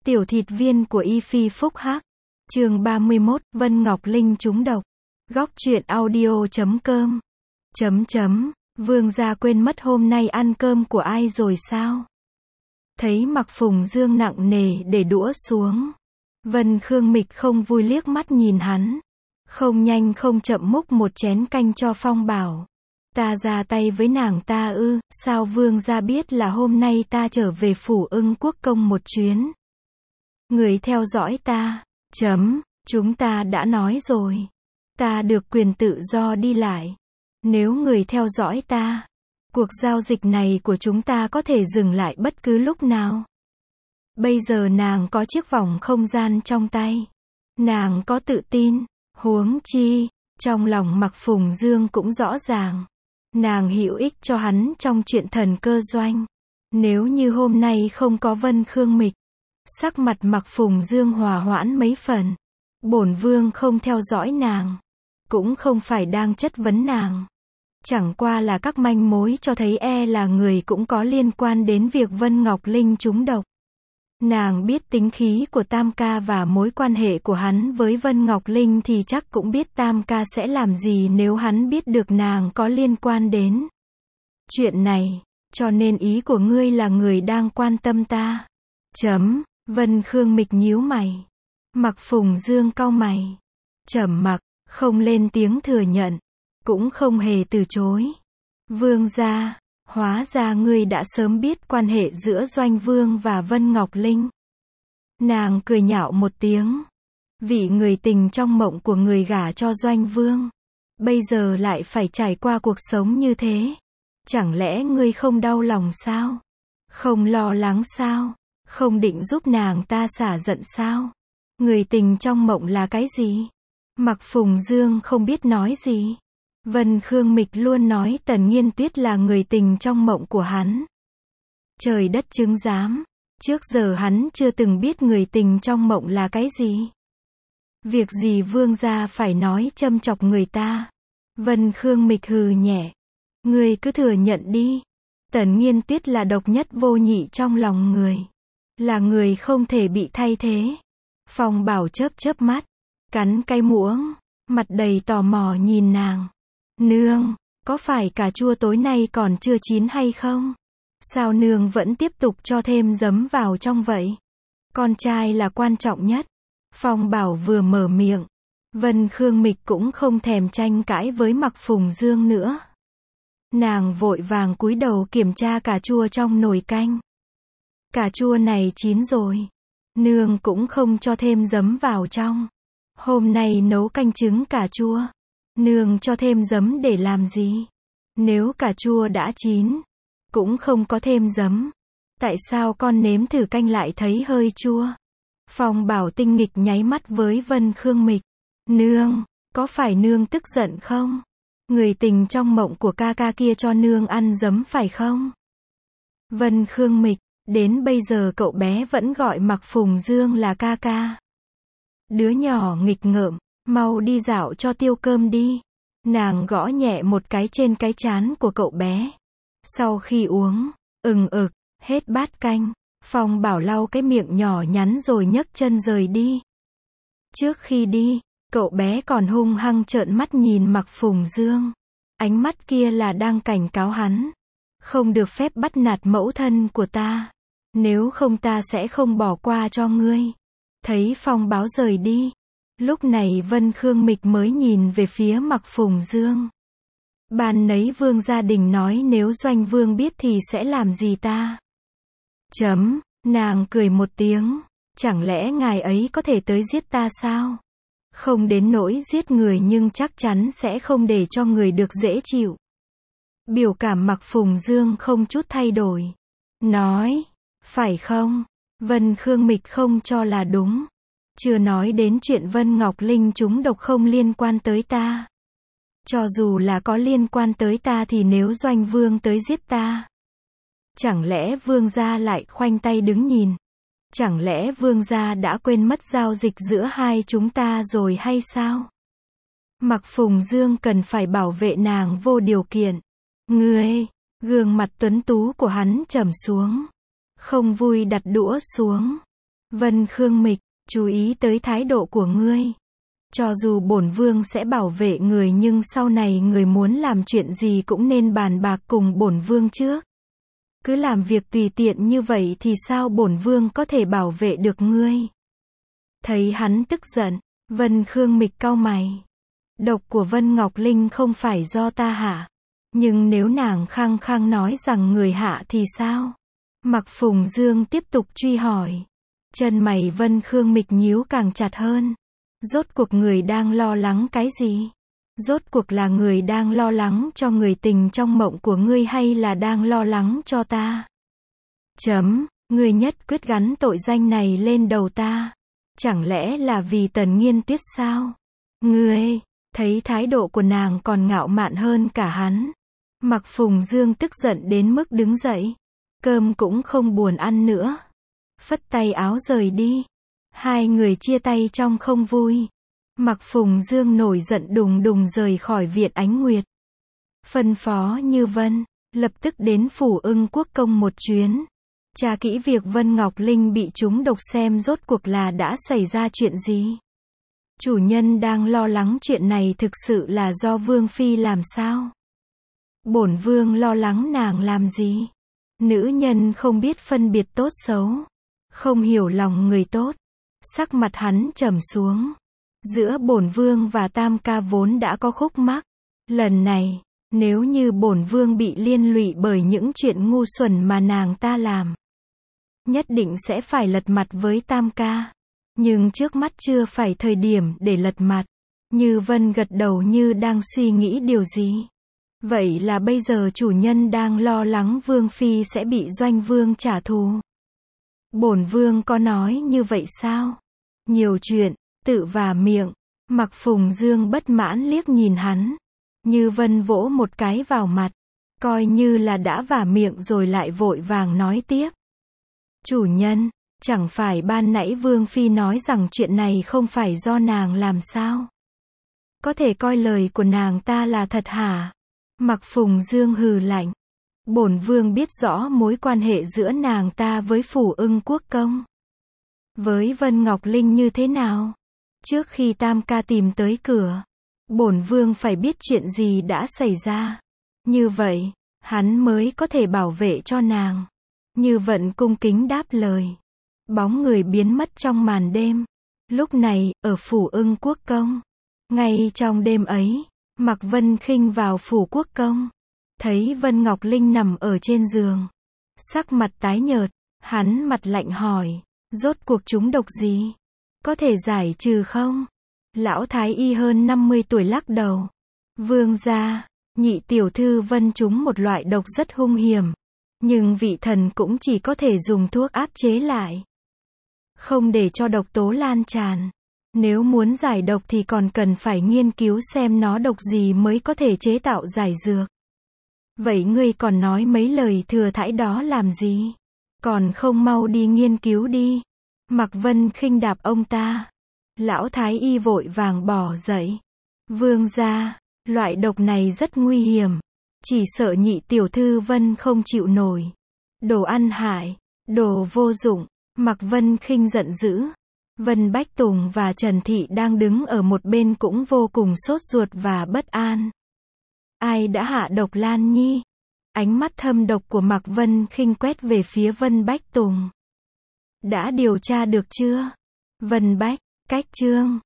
Tiểu thịt viên của Y Phi Phúc Hắc. Chương 31, Vân Ngọc Linh trúng độc. Góc truyện audio.com. Vương gia quên mất hôm nay ăn cơm của ai rồi sao? Thấy Mặc Phùng Dương nặng nề để đũa xuống. Vân Khương Mịch không vui liếc mắt nhìn hắn. Không nhanh không chậm múc một chén canh cho Phong Bảo. Ta ra tay với nàng ta ư? Sao vương gia biết là hôm nay ta trở về phủ Ưng Quốc công một chuyến? Người theo dõi ta. Chúng ta đã nói rồi. Ta được quyền tự do đi lại. Nếu người theo dõi ta, cuộc giao dịch này của chúng ta có thể dừng lại bất cứ lúc nào. Bây giờ nàng có chiếc vòng không gian trong tay. Nàng có tự tin. Huống chi, trong lòng Mặc Phùng Dương cũng rõ ràng. Nàng hữu ích cho hắn trong chuyện thần cơ doanh. Nếu như hôm nay không có Vân Khương Mịch, sắc mặt Mặc Phùng Dương hòa hoãn mấy phần. Bổn vương không theo dõi nàng, cũng không phải đang chất vấn nàng. Chẳng qua là các manh mối cho thấy là người cũng có liên quan đến việc Vân Ngọc Linh trúng độc. Nàng biết tính khí của Tam ca và mối quan hệ của hắn với Vân Ngọc Linh thì chắc cũng biết Tam ca sẽ làm gì nếu hắn biết được nàng có liên quan đến chuyện này, cho nên ý của ngươi là người đang quan tâm ta. Vân Khương Mịch nhíu mày. Mặc Phùng Dương cau mày. Trầm mặc, không lên tiếng thừa nhận, cũng không hề từ chối. Vương gia, hóa ra ngươi đã sớm biết quan hệ giữa Doanh Vương và Vân Ngọc Linh. Nàng cười nhạo một tiếng. Vị người tình trong mộng của người gả cho Doanh Vương, bây giờ lại phải trải qua cuộc sống như thế. Chẳng lẽ ngươi không đau lòng sao? Không lo lắng sao? Không định giúp nàng ta xả giận sao? Người tình trong mộng là cái gì? Mặc Phùng Dương không biết nói gì. Vân Khương Mịch luôn nói Tần Nghiên Tuyết là người tình trong mộng của hắn. Trời đất chứng giám, trước giờ hắn chưa từng biết người tình trong mộng là cái gì. Việc gì vương gia phải nói châm chọc người ta? Vân Khương Mịch hừ nhẹ. Ngươi cứ thừa nhận đi. Tần Nghiên Tuyết là độc nhất vô nhị trong lòng người. Là người không thể bị thay thế. Phong Bảo chớp mắt, cắn cái muỗng, mặt đầy tò mò nhìn nàng. Nương, có phải cà chua tối nay còn chưa chín hay không? Sao nương vẫn tiếp tục cho thêm giấm vào trong vậy? Con trai là quan trọng nhất. Phong Bảo vừa mở miệng, Vân Khương Mịch cũng không thèm tranh cãi với Mặc Phùng Dương nữa. Nàng vội vàng cúi đầu kiểm tra cà chua trong nồi canh. Cà chua này chín rồi. Nương cũng không cho thêm giấm vào trong. Hôm nay nấu canh trứng cà chua. Nương cho thêm giấm để làm gì? Nếu cà chua đã chín, cũng không có thêm giấm. Tại sao con nếm thử canh lại thấy hơi chua? Phong Bảo tinh nghịch nháy mắt với Vân Khương Mịch. Nương, có phải nương tức giận không? Người tình trong mộng của ca ca kia cho nương ăn giấm phải không? Vân Khương Mịch, đến bây giờ cậu bé vẫn gọi Mặc Phùng Dương là ca ca. Đứa nhỏ nghịch ngợm, mau đi dạo cho tiêu cơm đi. Nàng gõ nhẹ một cái trên cái trán của cậu bé. Sau khi uống, hết bát canh, Phong Bảo lau cái miệng nhỏ nhắn rồi nhấc chân rời đi. Trước khi đi, cậu bé còn hung hăng trợn mắt nhìn Mặc Phùng Dương. Ánh mắt kia là đang cảnh cáo hắn. Không được phép bắt nạt mẫu thân của ta. Nếu không ta sẽ không bỏ qua cho ngươi. Thấy Phong Báo rời đi. Lúc này Vân Khương Mịch mới nhìn về phía Mặc Phùng Dương. Ban nấy vương gia đình nói nếu Doanh Vương biết thì sẽ làm gì ta? Nàng cười một tiếng. Chẳng lẽ ngài ấy có thể tới giết ta sao? Không đến nỗi giết người nhưng chắc chắn sẽ không để cho người được dễ chịu. Biểu cảm Mặc Phùng Dương không chút thay đổi. Nói, phải không? Vân Khương Mịch không cho là đúng. Chưa nói đến chuyện Vân Ngọc Linh trúng độc không liên quan tới ta. Cho dù là có liên quan tới ta thì nếu Doanh Vương tới giết ta, chẳng lẽ vương gia lại khoanh tay đứng nhìn? Chẳng lẽ vương gia đã quên mất giao dịch giữa hai chúng ta rồi hay sao? Mặc Phùng Dương cần phải bảo vệ nàng vô điều kiện. Ngươi, gương mặt tuấn tú của hắn trầm xuống. Không vui đặt đũa xuống. Vân Khương Mịch, chú ý tới thái độ của ngươi. Cho dù bổn vương sẽ bảo vệ người nhưng sau này người muốn làm chuyện gì cũng nên bàn bạc cùng bổn vương trước. Cứ làm việc tùy tiện như vậy thì sao bổn vương có thể bảo vệ được ngươi? Thấy hắn tức giận, Vân Khương Mịch cau mày. Độc của Vân Ngọc Linh không phải do ta hạ. Nhưng nếu nàng khăng khăng nói rằng người hạ thì sao? Mặc Phùng Dương tiếp tục truy hỏi. Chân mày Vân Khương Mịch nhíu càng chặt hơn. Rốt cuộc người đang lo lắng cái gì? Rốt cuộc là người đang lo lắng cho người tình trong mộng của ngươi hay là đang lo lắng cho ta? Ngươi nhất quyết gắn tội danh này lên đầu ta. Chẳng lẽ là vì Tần Nghiên Tuyết sao? Ngươi, thấy thái độ của nàng còn ngạo mạn hơn cả hắn. Mặc Phùng Dương tức giận đến mức đứng dậy. Cơm cũng không buồn ăn nữa. Phất tay áo rời đi. Hai người chia tay trong không vui. Mặc Phùng Dương nổi giận đùng đùng rời khỏi Viện Ánh Nguyệt. Phân phó Như Vân, lập tức đến Phủ Ưng Quốc công một chuyến. Tra kỹ việc Vân Ngọc Linh bị trúng độc xem rốt cuộc là đã xảy ra chuyện gì. Chủ nhân đang lo lắng chuyện này thực sự là do Vương Phi làm sao? Bổn Vương lo lắng nàng làm gì? Nữ nhân không biết phân biệt tốt xấu. Không hiểu lòng người tốt. Sắc mặt hắn trầm xuống. Giữa bổn vương và Tam ca vốn đã có khúc mắc. Lần này, nếu như bổn vương bị liên lụy bởi những chuyện ngu xuẩn mà nàng ta làm, nhất định sẽ phải lật mặt với Tam ca. Nhưng trước mắt chưa phải thời điểm để lật mặt. Như Vân gật đầu như đang suy nghĩ điều gì. Vậy là bây giờ chủ nhân đang lo lắng Vương Phi sẽ bị Doanh Vương trả thù. Bổn Vương có nói như vậy sao? Nhiều chuyện, tự vả miệng. Mặc Phùng Dương bất mãn liếc nhìn hắn. Như Vân vỗ một cái vào mặt. Coi như là đã vả miệng rồi lại vội vàng nói tiếp. Chủ nhân, chẳng phải ban nãy Vương Phi nói rằng chuyện này không phải do nàng làm sao? Có thể coi lời của nàng ta là thật hả? Mặc Phùng Dương hừ lạnh. Bổn Vương biết rõ mối quan hệ giữa nàng ta với Phủ Ưng Quốc công. Với Vân Ngọc Linh như thế nào? Trước khi Tam ca tìm tới cửa, bổn Vương phải biết chuyện gì đã xảy ra. Như vậy, hắn mới có thể bảo vệ cho nàng. Như Vận cung kính đáp lời. Bóng người biến mất trong màn đêm. Lúc này, ở Phủ Ưng Quốc công. Ngay trong đêm ấy, Mạc Vân Khinh vào Phủ Quốc công. Thấy Vân Ngọc Linh nằm ở trên giường. Sắc mặt tái nhợt, hắn mặt lạnh hỏi. Rốt cuộc trúng độc gì? Có thể giải trừ không? Lão Thái Y hơn 50 tuổi lắc đầu. Vương gia, nhị tiểu thư Vân trúng một loại độc rất hung hiểm. Nhưng vị thần cũng chỉ có thể dùng thuốc áp chế lại. Không để cho độc tố lan tràn. Nếu muốn giải độc thì còn cần phải nghiên cứu xem nó độc gì mới có thể chế tạo giải dược. Vậy ngươi còn nói mấy lời thừa thãi đó làm gì? Còn không mau đi nghiên cứu đi. Mạc Vân Khinh đạp ông ta. Lão Thái Y vội vàng bỏ dậy. Vương gia, loại độc này rất nguy hiểm. Chỉ sợ nhị tiểu thư Vân không chịu nổi. Đồ ăn hại, đồ vô dụng. Mạc Vân Khinh giận dữ. Vân Bách Tùng và Trần Thị đang đứng ở một bên cũng vô cùng sốt ruột và bất an. Ai đã hạ độc Lan Nhi? Ánh mắt thâm độc của Mạc Vân Khinh quét về phía Vân Bách Tùng. Đã điều tra được chưa? Vân Bách, cách chương.